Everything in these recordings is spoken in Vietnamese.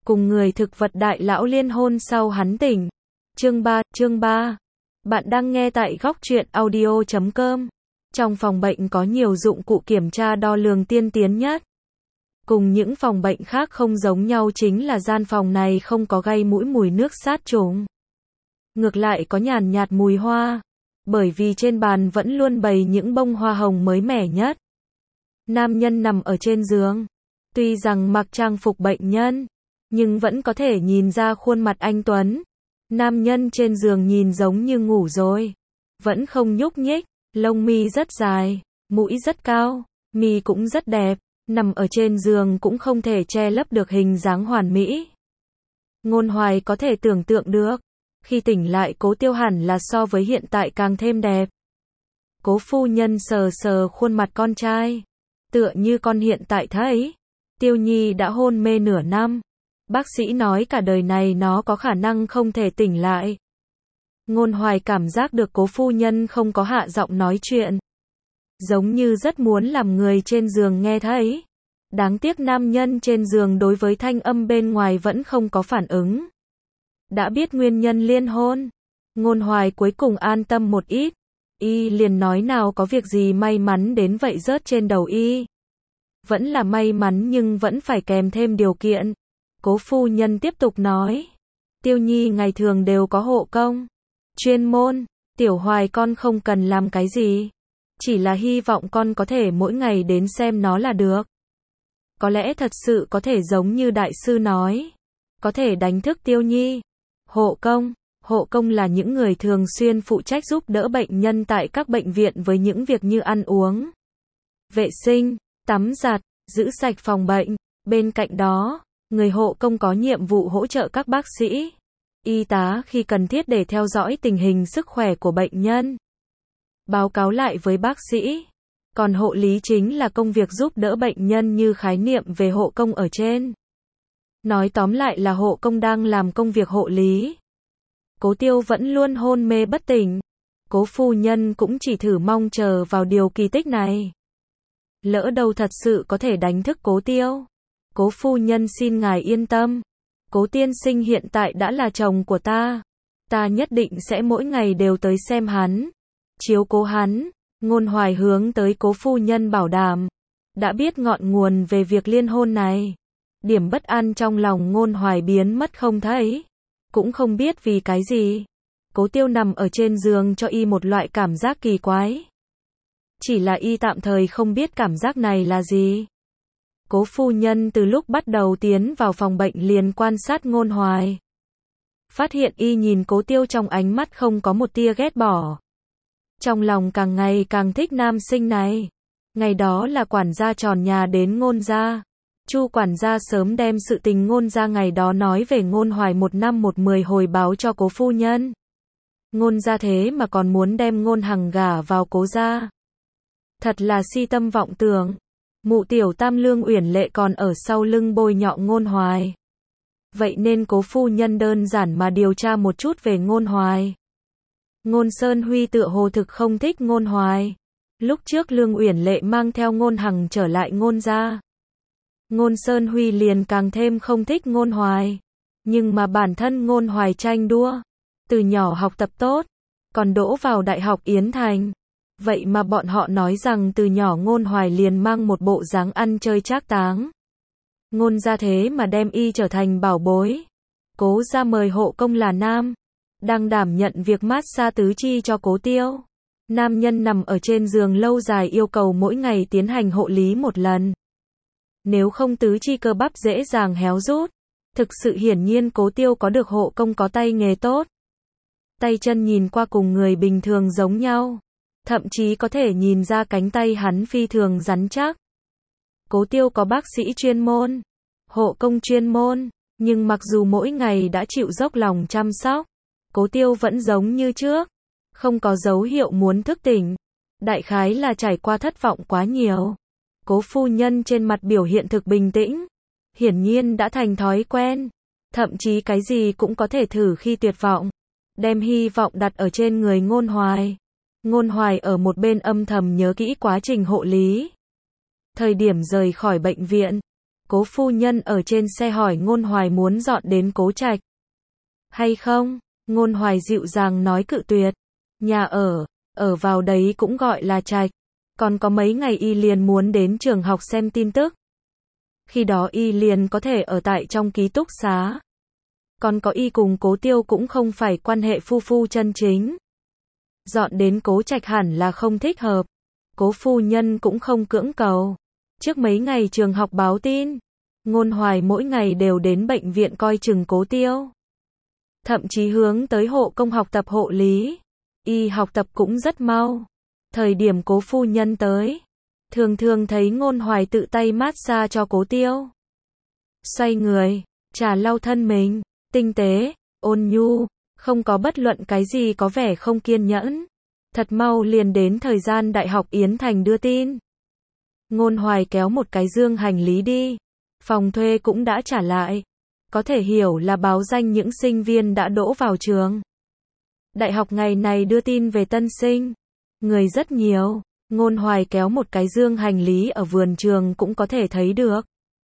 cùng người thực vật đại lão liên hôn sau hắn tỉnh. Chương 3. Bạn đang nghe tại góc truyện audio.com. Trong phòng bệnh có nhiều dụng cụ kiểm tra đo lường tiên tiến nhất. Cùng những phòng bệnh khác không giống nhau chính là gian phòng này không có gây mũi mùi nước sát trùng. Ngược lại có nhàn nhạt mùi hoa, bởi vì trên bàn vẫn luôn bày những bông hoa hồng mới mẻ nhất. Nam nhân nằm ở trên giường, tuy rằng mặc trang phục bệnh nhân, nhưng vẫn có thể nhìn ra khuôn mặt anh tuấn. Nam nhân trên giường nhìn giống như ngủ rồi, vẫn không nhúc nhích, lông mi rất dài, mũi rất cao, mi cũng rất đẹp, nằm ở trên giường cũng không thể che lấp được hình dáng hoàn mỹ. Ngôn Hoài có thể tưởng tượng được, khi tỉnh lại Cố Tiêu hẳn là so với hiện tại càng thêm đẹp. Cố phu nhân sờ sờ khuôn mặt con trai, tựa như con hiện tại thấy. Tiêu Nhi đã hôn mê nửa năm, bác sĩ nói cả đời này nó có khả năng không thể tỉnh lại. Ngôn Hoài cảm giác được cố phu nhân không có hạ giọng nói chuyện, giống như rất muốn làm người trên giường nghe thấy. Đáng tiếc nam nhân trên giường đối với thanh âm bên ngoài vẫn không có phản ứng. Đã biết nguyên nhân liên hôn, Ngôn Hoài cuối cùng an tâm một ít. Y liền nói nào có việc gì may mắn đến vậy rớt trên đầu y. Vẫn là may mắn nhưng vẫn phải kèm thêm điều kiện. Cố phu nhân tiếp tục nói, Tiêu Nhi ngày thường đều có hộ công, chuyên môn, Tiểu Hoài con không cần làm cái gì, chỉ là hy vọng con có thể mỗi ngày đến xem nó là được. Có lẽ thật sự có thể giống như đại sư nói, có thể đánh thức Tiêu Nhi. Hộ công là những người thường xuyên phụ trách giúp đỡ bệnh nhân tại các bệnh viện với những việc như ăn uống, vệ sinh, tắm giặt, giữ sạch phòng bệnh. Bên cạnh đó, người hộ công có nhiệm vụ hỗ trợ các bác sĩ, y tá khi cần thiết để theo dõi tình hình sức khỏe của bệnh nhân, báo cáo lại với bác sĩ. Còn hộ lý chính là công việc giúp đỡ bệnh nhân như khái niệm về hộ công ở trên. Nói tóm lại là hộ công đang làm công việc hộ lý. Cố Tiêu vẫn luôn hôn mê bất tỉnh. Cố phu nhân cũng chỉ thử mong chờ vào điều kỳ tích này. Lỡ đâu thật sự có thể đánh thức Cố Tiêu. Cố phu nhân xin ngài yên tâm. Cố tiên sinh hiện tại đã là chồng của ta. Ta nhất định sẽ mỗi ngày đều tới xem hắn, chiếu cố hắn. Ngôn Hoài hướng tới cố phu nhân bảo đảm. Đã biết ngọn nguồn về việc liên hôn này, điểm bất an trong lòng Ngôn Hoài biến mất không thấy. Cũng không biết vì cái gì, Cố Tiêu nằm ở trên giường cho y một loại cảm giác kỳ quái. Chỉ là y tạm thời không biết cảm giác này là gì. Cố phu nhân từ lúc bắt đầu tiến vào phòng bệnh liền quan sát Ngôn Hoài. Phát hiện y nhìn Cố Tiêu trong ánh mắt không có một tia ghét bỏ. Trong lòng càng ngày càng thích nam sinh này. Ngày đó là quản gia tròn nhà đến Ngôn gia. Chu quản gia sớm đem sự tình Ngôn gia ngày đó nói về Ngôn Hoài 1 năm 1 10 hồi báo cho cố phu nhân. Ngôn gia thế mà còn muốn đem Ngôn Hằng gả vào cố gia. Thật là si tâm vọng tưởng. Mụ tiểu tam Lương Uyển Lệ còn ở sau lưng bôi nhọ Ngôn Hoài. Vậy nên cố phu nhân đơn giản mà điều tra một chút về Ngôn Hoài. Ngôn Sơn Huy tựa hồ thực không thích Ngôn Hoài. Lúc trước Lương Uyển Lệ mang theo Ngôn Hằng trở lại Ngôn gia, Ngôn Sơn Huy liền càng thêm không thích Ngôn Hoài. Nhưng mà bản thân Ngôn Hoài tranh đua, từ nhỏ học tập tốt, còn đỗ vào Đại học Yến Thành. Vậy mà bọn họ nói rằng từ nhỏ Ngôn Hoài liền mang một bộ dáng ăn chơi trác táng. Ngôn gia thế mà đem y trở thành bảo bối. Cố gia mời hộ công là nam, đang đảm nhận việc massage tứ chi cho Cố Tiêu. Nam nhân nằm ở trên giường lâu dài yêu cầu mỗi ngày tiến hành hộ lý một lần. Nếu không tứ chi cơ bắp dễ dàng héo rút. Thực sự hiển nhiên Cố Tiêu có được hộ công có tay nghề tốt. Tay chân nhìn qua cùng người bình thường giống nhau. Thậm chí có thể nhìn ra cánh tay hắn phi thường rắn chắc. Cố Tiêu có bác sĩ chuyên môn, hộ công chuyên môn, nhưng mặc dù mỗi ngày đã chịu dốc lòng chăm sóc, Cố Tiêu vẫn giống như trước, không có dấu hiệu muốn thức tỉnh. Đại khái là trải qua thất vọng quá nhiều. Cố phu nhân trên mặt biểu hiện thực bình tĩnh, hiển nhiên đã thành thói quen, thậm chí cái gì cũng có thể thử khi tuyệt vọng, đem hy vọng đặt ở trên người Ngôn Hoài. Ngôn Hoài ở một bên âm thầm nhớ kỹ quá trình hộ lý. Thời điểm rời khỏi bệnh viện, Cố phu nhân ở trên xe hỏi Ngôn Hoài muốn dọn đến Cố Trạch hay không? Ngôn Hoài dịu dàng nói cự tuyệt. Nhà ở vào đấy cũng gọi là trạch. Còn có mấy ngày y liền muốn đến trường học xem tin tức. Khi đó y liền có thể ở tại trong ký túc xá. Còn có y cùng Cố Tiêu cũng không phải quan hệ phu phu chân chính. Dọn đến Cố Trạch hẳn là không thích hợp. Cố phu nhân cũng không cưỡng cầu. Trước mấy ngày trường học báo tin, Ngôn Hoài mỗi ngày đều đến bệnh viện coi chừng Cố Tiêu. Thậm chí hướng tới hộ công học tập hộ lý. Y học tập cũng rất mau. Thời điểm Cố phu nhân tới, thường thường thấy Ngôn Hoài tự tay massage cho Cố Tiêu. Xoay người, trà lau thân mình, tinh tế, ôn nhu, không có bất luận cái gì có vẻ không kiên nhẫn. Thật mau liền đến thời gian Đại học Yến Thành đưa tin. Ngôn Hoài kéo một cái dương hành lý đi. Phòng thuê cũng đã trả lại. Có thể hiểu là báo danh những sinh viên đã đỗ vào trường. Đại học ngày này đưa tin về tân sinh. Người rất nhiều. Ngôn Hoài kéo một cái dương hành lý ở vườn trường cũng có thể thấy được.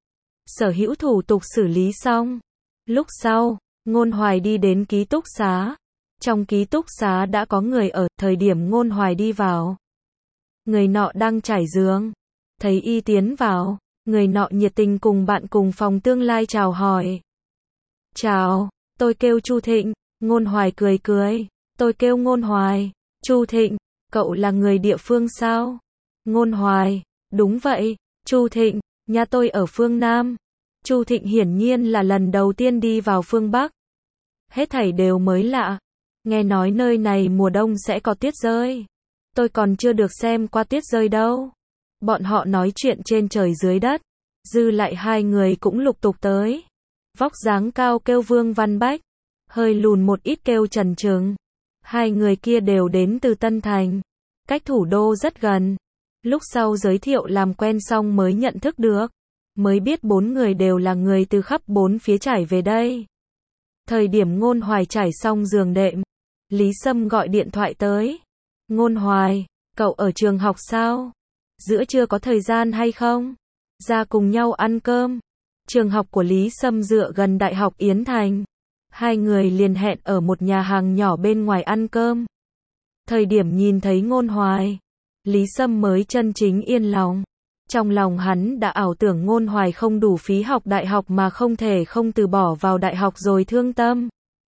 Sở hữu thủ tục xử lý xong. Lúc sau, Ngôn Hoài đi đến ký túc xá. Trong ký túc xá đã có người ở, thời điểm Ngôn Hoài đi vào. Người nọ đang trải giường. Thấy y tiến vào, người nọ nhiệt tình cùng bạn cùng phòng tương lai chào hỏi. Chào, tôi kêu Chu Thịnh. Ngôn Hoài cười cười. Tôi kêu Ngôn Hoài. Chu Thịnh, cậu là người địa phương sao? Ngôn Hoài, đúng vậy. Chu Thịnh, nhà tôi ở phương Nam. Chu Thịnh hiển nhiên là lần đầu tiên đi vào phương Bắc. Hết thảy đều mới lạ. Nghe nói nơi này mùa đông sẽ có tuyết rơi. Tôi còn chưa được xem qua tuyết rơi đâu. Bọn họ nói chuyện trên trời dưới đất. Dư lại hai người cũng lục tục tới. Vóc dáng cao kêu Vương Văn Bách. Hơi lùn một ít kêu Trần Trừng. Hai người kia đều đến từ Tân Thành. Cách thủ đô rất gần. Lúc sau giới thiệu làm quen xong mới nhận thức được. Mới biết bốn người đều là người từ khắp bốn phía trải về đây. Thời điểm Ngôn Hoài trải xong giường đệm, Lý Sâm gọi điện thoại tới. Ngôn Hoài, cậu ở trường học sao? Giữa trưa có thời gian hay không? Ra cùng nhau ăn cơm. Trường học của Lý Sâm dựa gần Đại học Yến Thành. Hai người liền hẹn ở một nhà hàng nhỏ bên ngoài ăn cơm. Thời điểm nhìn thấy Ngôn Hoài, Lý Sâm mới chân chính yên lòng. Trong lòng hắn đã ảo tưởng Ngôn Hoài không đủ phí học đại học mà không thể không từ bỏ vào đại học rồi thương tâm.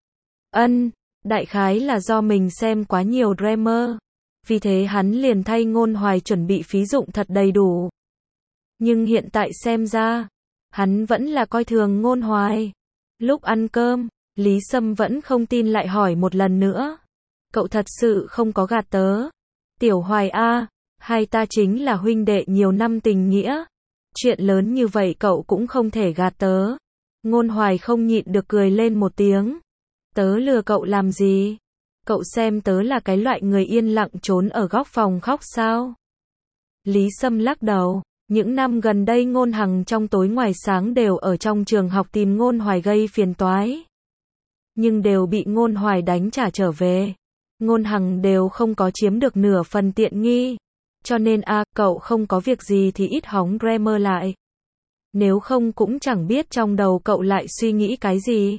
Đại khái là do mình xem quá nhiều drama. Vì thế hắn liền thay Ngôn Hoài chuẩn bị phí dụng thật đầy đủ. Nhưng hiện tại xem ra, hắn vẫn là coi thường Ngôn Hoài. Lúc ăn cơm, Lý Sâm vẫn không tin lại hỏi một lần nữa. Cậu thật sự không có gạt tớ. Tiểu Hoài a, hai ta chính là huynh đệ nhiều năm tình nghĩa. Chuyện lớn như vậy cậu cũng không thể gạt tớ. Ngôn Hoài không nhịn được cười lên một tiếng. Tớ lừa cậu làm gì? Cậu xem tớ là cái loại người yên lặng trốn ở góc phòng khóc sao? Lý Sâm lắc đầu. Những năm gần đây Ngôn Hằng trong tối ngoài sáng đều ở trong trường học tìm Ngôn Hoài gây phiền toái. Nhưng đều bị Ngôn Hoài đánh trả trở về. Ngôn Hằng đều không có chiếm được nửa phần tiện nghi. Cho nên cậu không có việc gì thì ít hóng drama lại. Nếu không cũng chẳng biết trong đầu cậu lại suy nghĩ cái gì.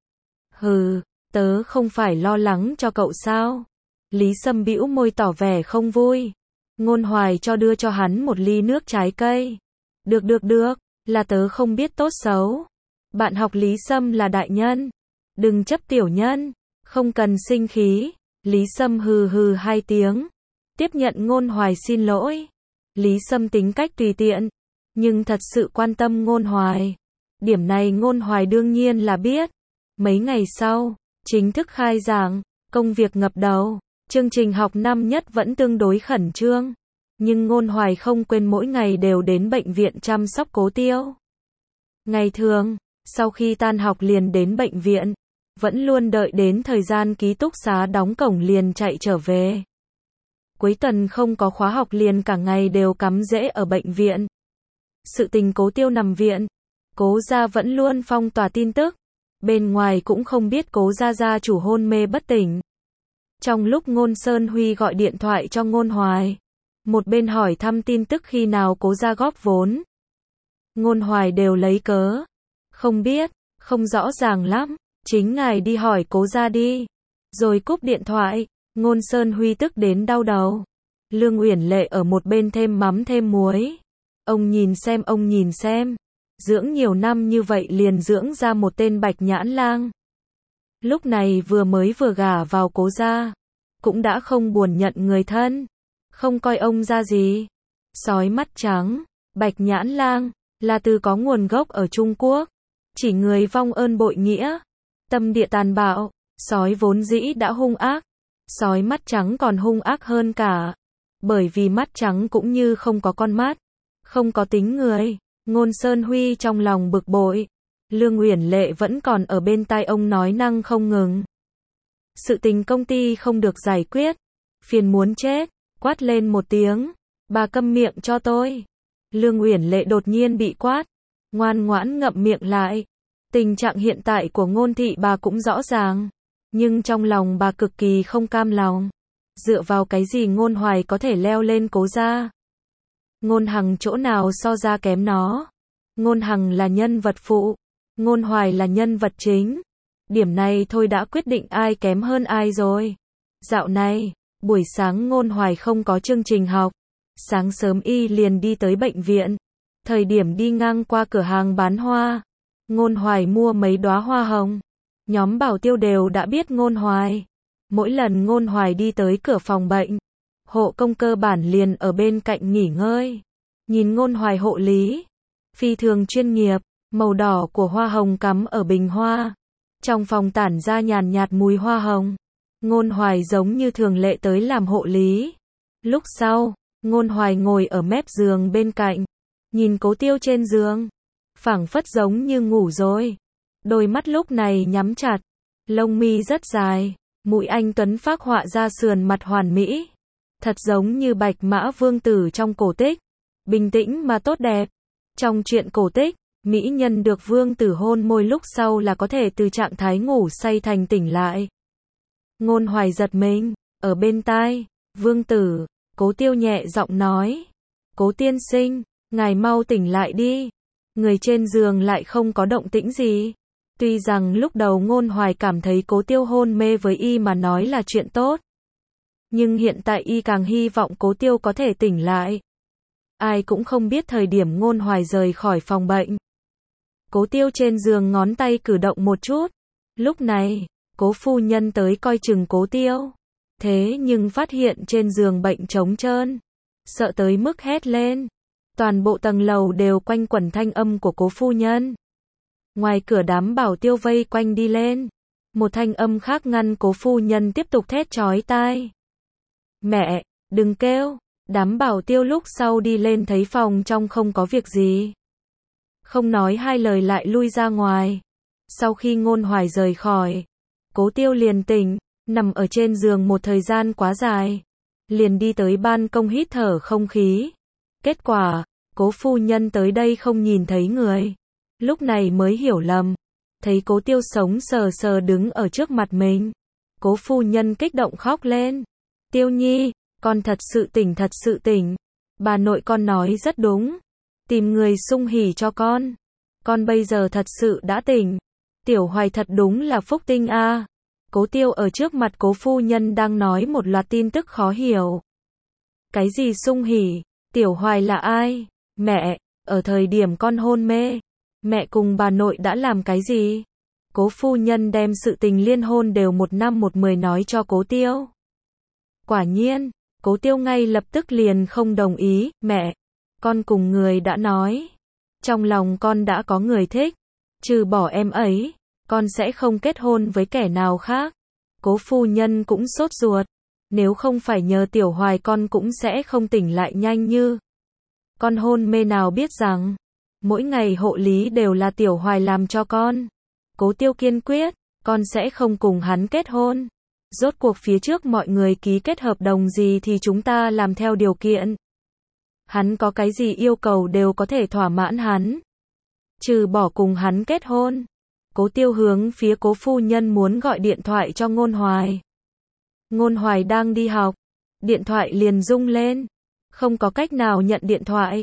Hừ, tớ không phải lo lắng cho cậu sao? Lý Sâm bĩu môi tỏ vẻ không vui. Ngôn Hoài đưa cho hắn một ly nước trái cây. Được, là tớ không biết tốt xấu. Bạn học Lý Sâm là đại nhân. Đừng chấp tiểu nhân. Không cần sinh khí. Lý Sâm hừ hừ hai tiếng. Tiếp nhận Ngôn Hoài xin lỗi. Lý Sâm tính cách tùy tiện. Nhưng thật sự quan tâm Ngôn Hoài. Điểm này Ngôn Hoài đương nhiên là biết. Mấy ngày sau, chính thức khai giảng, công việc ngập đầu. Chương trình học năm nhất vẫn tương đối khẩn trương. Nhưng Ngôn Hoài không quên mỗi ngày đều đến bệnh viện chăm sóc Cố Tiêu. Ngày thường, sau khi tan học liền đến bệnh viện. Vẫn luôn đợi đến thời gian ký túc xá đóng cổng liền chạy trở về. Cuối tuần không có khóa học liền cả ngày đều cắm rễ ở bệnh viện. Sự tình Cố Tiêu nằm viện. Cố gia vẫn luôn phong tỏa tin tức. Bên ngoài cũng không biết Cố gia gia chủ hôn mê bất tỉnh. Trong lúc Ngôn Sơn Huy gọi điện thoại cho Ngôn Hoài. Một bên hỏi thăm tin tức khi nào Cố gia góp vốn. Ngôn Hoài đều lấy cớ. Không biết, không rõ ràng lắm, chính ngài đi hỏi Cố gia đi. Rồi cúp điện thoại, Ngôn Sơn Huy tức đến đau đầu. Lương Uyển Lệ ở một bên thêm mắm thêm muối. Ông nhìn xem. Dưỡng nhiều năm như vậy liền dưỡng ra một tên Bạch Nhãn Lang. Lúc này vừa gả vào Cố gia, cũng đã không buồn nhận người thân, không coi ông ra gì. Sói mắt trắng, Bạch Nhãn Lang, là từ có nguồn gốc ở Trung Quốc, chỉ người vong ơn bội nghĩa, tâm địa tàn bạo, sói vốn dĩ đã hung ác, sói mắt trắng còn hung ác hơn cả, bởi vì mắt trắng cũng như không có con mắt, không có tính người. Ngôn Sơn Huy trong lòng bực bội, Lương Uyển Lệ vẫn còn ở bên tai ông nói năng không ngừng. Sự tình công ty không được giải quyết, phiền muốn chết, quát lên một tiếng, bà câm miệng cho tôi. Lương Uyển Lệ đột nhiên bị quát, ngoan ngoãn ngậm miệng lại. Tình trạng hiện tại của Ngôn thị bà cũng rõ ràng, nhưng trong lòng bà cực kỳ không cam lòng. Dựa vào cái gì Ngôn Hoài có thể leo lên Cố gia? Ngôn Hằng chỗ nào so ra kém nó? Ngôn Hằng là nhân vật phụ, Ngôn Hoài là nhân vật chính. Điểm này thôi đã quyết định ai kém hơn ai rồi. Dạo này, buổi sáng Ngôn Hoài không có chương trình học. Sáng sớm y liền đi tới bệnh viện. Thời điểm đi ngang qua cửa hàng bán hoa, Ngôn Hoài mua mấy đóa hoa hồng. Nhóm bảo tiêu đều đã biết Ngôn Hoài. Mỗi lần Ngôn Hoài đi tới cửa phòng bệnh, hộ công cơ bản liền ở bên cạnh nghỉ ngơi. Nhìn Ngôn Hoài hộ lý, phi thường chuyên nghiệp, màu đỏ của hoa hồng cắm ở bình hoa. Trong phòng tản ra nhàn nhạt mùi hoa hồng. Ngôn Hoài giống như thường lệ tới làm hộ lý. Lúc sau, Ngôn Hoài ngồi ở mép giường bên cạnh, nhìn Cố Tiêu trên giường, phảng phất giống như ngủ rồi. Đôi mắt lúc này nhắm chặt, lông mi rất dài, mũi anh tuấn phác họa ra sườn mặt hoàn mỹ, thật giống như Bạch Mã Vương tử trong cổ tích, bình tĩnh mà tốt đẹp. Trong truyện cổ tích, mỹ nhân được vương tử hôn môi lúc sau là có thể từ trạng thái ngủ say thành tỉnh lại. Ngôn Hoài giật mình, ở bên tai, vương tử, Cố Tiêu nhẹ giọng nói, Cố tiên sinh, ngài mau tỉnh lại đi. Người trên giường lại không có động tĩnh gì. Tuy rằng lúc đầu Ngôn Hoài cảm thấy Cố Tiêu hôn mê với y mà nói là chuyện tốt, nhưng hiện tại y càng hy vọng Cố Tiêu có thể tỉnh lại. Ai cũng không biết thời điểm Ngôn Hoài rời khỏi phòng bệnh, Cố Tiêu trên giường ngón tay cử động một chút. Lúc này, Cố phu nhân tới coi chừng Cố Tiêu. Thế nhưng phát hiện trên giường bệnh trống trơn. Sợ tới mức hét lên. Toàn bộ tầng lầu đều quanh quẩn thanh âm của Cố phu nhân. Ngoài cửa đám bảo tiêu vây quanh đi lên. Một thanh âm khác ngăn Cố phu nhân tiếp tục thét chói tai. Mẹ, đừng kêu. Đám bảo tiêu lúc sau đi lên thấy phòng trong không có việc gì, không nói hai lời lại lui ra ngoài. Sau khi Ngôn Hoài rời khỏi, Cố Tiêu liền tỉnh, nằm ở trên giường một thời gian quá dài, liền đi tới ban công hít thở không khí. Kết quả, Cố phu nhân tới đây không nhìn thấy người, lúc này mới hiểu lầm, thấy Cố Tiêu sống sờ sờ đứng ở trước mặt mình. Cố phu nhân kích động khóc lên. Tiêu Nhi, con thật sự tỉnh. Bà nội con nói rất đúng. Tìm người sung hỉ cho con. Con bây giờ thật sự đã tỉnh. Tiểu Hoài thật đúng là phúc tinh a. Cố Tiêu ở trước mặt Cố phu nhân đang nói một loạt tin tức khó hiểu. Cái gì sung hỉ? Tiểu Hoài là ai? Mẹ, ở thời điểm con hôn mê, mẹ cùng bà nội đã làm cái gì? Cố phu nhân đem sự tình liên hôn đều 1 năm 1 10 nói cho Cố Tiêu. Quả nhiên, Cố Tiêu ngay lập tức liền không đồng ý. Mẹ, con cùng người đã nói, trong lòng con đã có người thích, trừ bỏ em ấy, con sẽ không kết hôn với kẻ nào khác. Cố phu nhân cũng sốt ruột, nếu không phải nhờ Tiểu Hoài con cũng sẽ không tỉnh lại nhanh như. Con hôn mê nào biết rằng, mỗi ngày hộ lý đều là Tiểu Hoài làm cho con. Cố Tiêu kiên quyết, con sẽ không cùng hắn kết hôn. Rốt cuộc phía trước mọi người ký kết hợp đồng gì thì chúng ta làm theo điều kiện. Hắn có cái gì yêu cầu đều có thể thỏa mãn hắn, trừ bỏ cùng hắn kết hôn. Cố Tiêu hướng phía Cố phu nhân muốn gọi điện thoại cho Ngôn Hoài. Ngôn Hoài đang đi học, điện thoại liền rung lên, không có cách nào nhận điện thoại.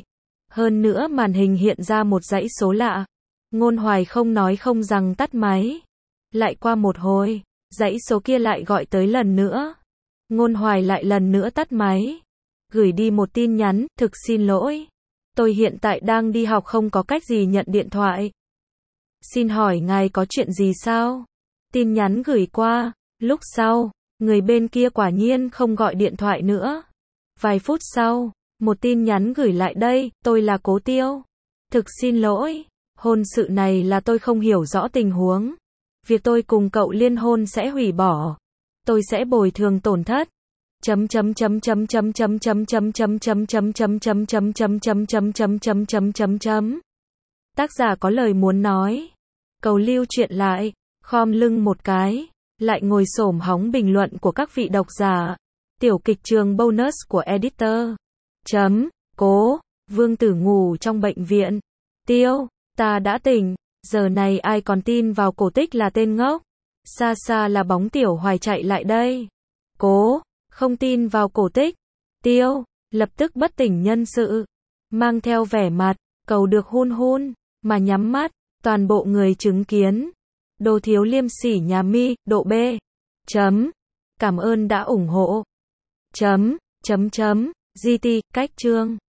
Hơn nữa màn hình hiện ra một dãy số lạ. Ngôn Hoài không nói không rằng tắt máy. Lại qua một hồi, dãy số kia lại gọi tới lần nữa. Ngôn Hoài lại lần nữa tắt máy. Gửi đi một tin nhắn, thực xin lỗi. Tôi hiện tại đang đi học không có cách gì nhận điện thoại. Xin hỏi ngài có chuyện gì sao? Tin nhắn gửi qua. Lúc sau, người bên kia quả nhiên không gọi điện thoại nữa. Vài phút sau, một tin nhắn gửi lại đây, tôi là Cố Tiêu. Thực xin lỗi, hôn sự này là tôi không hiểu rõ tình huống. Việc tôi cùng cậu liên hôn sẽ hủy bỏ. Tôi sẽ bồi thường tổn thất. Tác giả có lời muốn nói. Cầu lưu truyện lại, khom lưng một cái, lại ngồi xổm hóng bình luận của các vị độc giả. Tiểu kịch trường bonus của editor. Cố, Vương Tử ngủ trong bệnh viện. Tiêu, ta đã tỉnh, giờ này ai còn tin vào cổ tích là tên ngốc. Xa xa là bóng Tiểu Hoài chạy lại đây. Cố, không tin vào cổ tích. Tiêu, lập tức bất tỉnh nhân sự. Mang theo vẻ mặt, cầu được hun hun, mà nhắm mắt, toàn bộ người chứng kiến. Đồ thiếu liêm sỉ nhà mi, độ B. Cảm ơn đã ủng hộ. GT, cách chương.